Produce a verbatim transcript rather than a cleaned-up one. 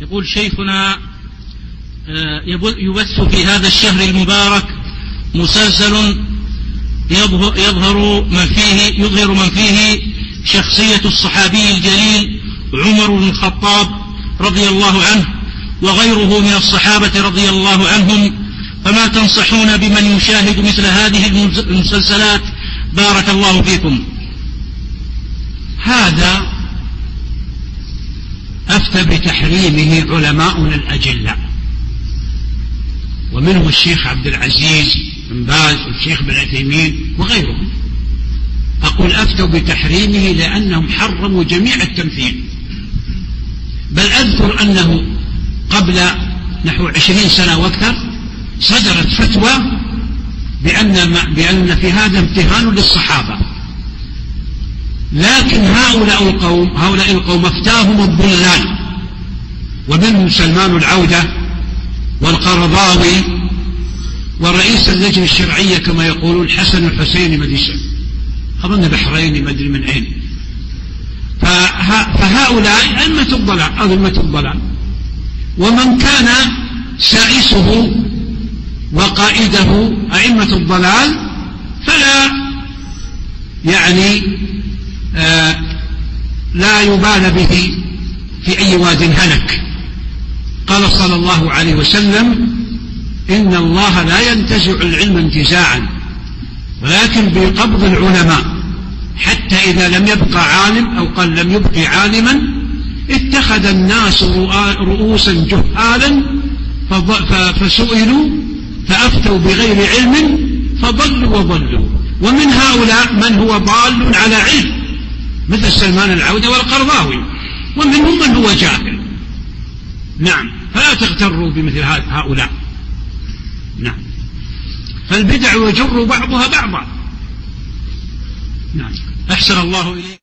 يقول شيخنا يبث في هذا الشهر المبارك مسلسل يظهر من فيه يظهر من فيه شخصية الصحابي الجليل عمر بن الخطاب رضي الله عنه وغيره من الصحابة رضي الله عنهم، فما تنصحون بمن يشاهد مثل هذه المسلسلات؟ بارك الله فيكم. هذا أفتى بتحريمه علماؤنا الأجلاء، ومنهم الشيخ عبد العزيز بن باز والشيخ بن عثيمين وغيرهم. أقول أفتوا بتحريمه لأنهم حرموا جميع التمثيل. بل أذكر أنه قبل نحو عشرين سنة وأكثر صدرت فتوى بأن, بأن في هذا امتهان للصحابة، لكن هؤلاء القوم هؤلاء القوم افتاهم الضلال، ومنهم سلمان العودة والقرضاوي ورئيس اللجنة الشرعية كما يقولون حسن الحسين مديسة أظن بحرين مدري من أين. فهؤلاء أئمة الضلال أئمة الضلال، ومن كان سائسه وقائده أئمة الضلال فلا يعني آه لا يبال به في أي واد هلك. قال صلى الله عليه وسلم: إن الله لا ينتزع العلم انتزاعا ولكن بقبض العلماء، حتى إذا لم يبقى عالم أو قال لم يبقي عالما اتخذ الناس رؤوسا جهالا فسئلوا فأفتوا بغير علم فضلوا وضلوا. ومن هؤلاء من هو ضال على علم مثل سلمان العودة والقرضاوي، ومنهم من هو جاهل. نعم، فلا تغتروا بمثل هؤلاء. نعم، فالبدع يجر بعضها بعضا. نعم، أحسن الله إليك.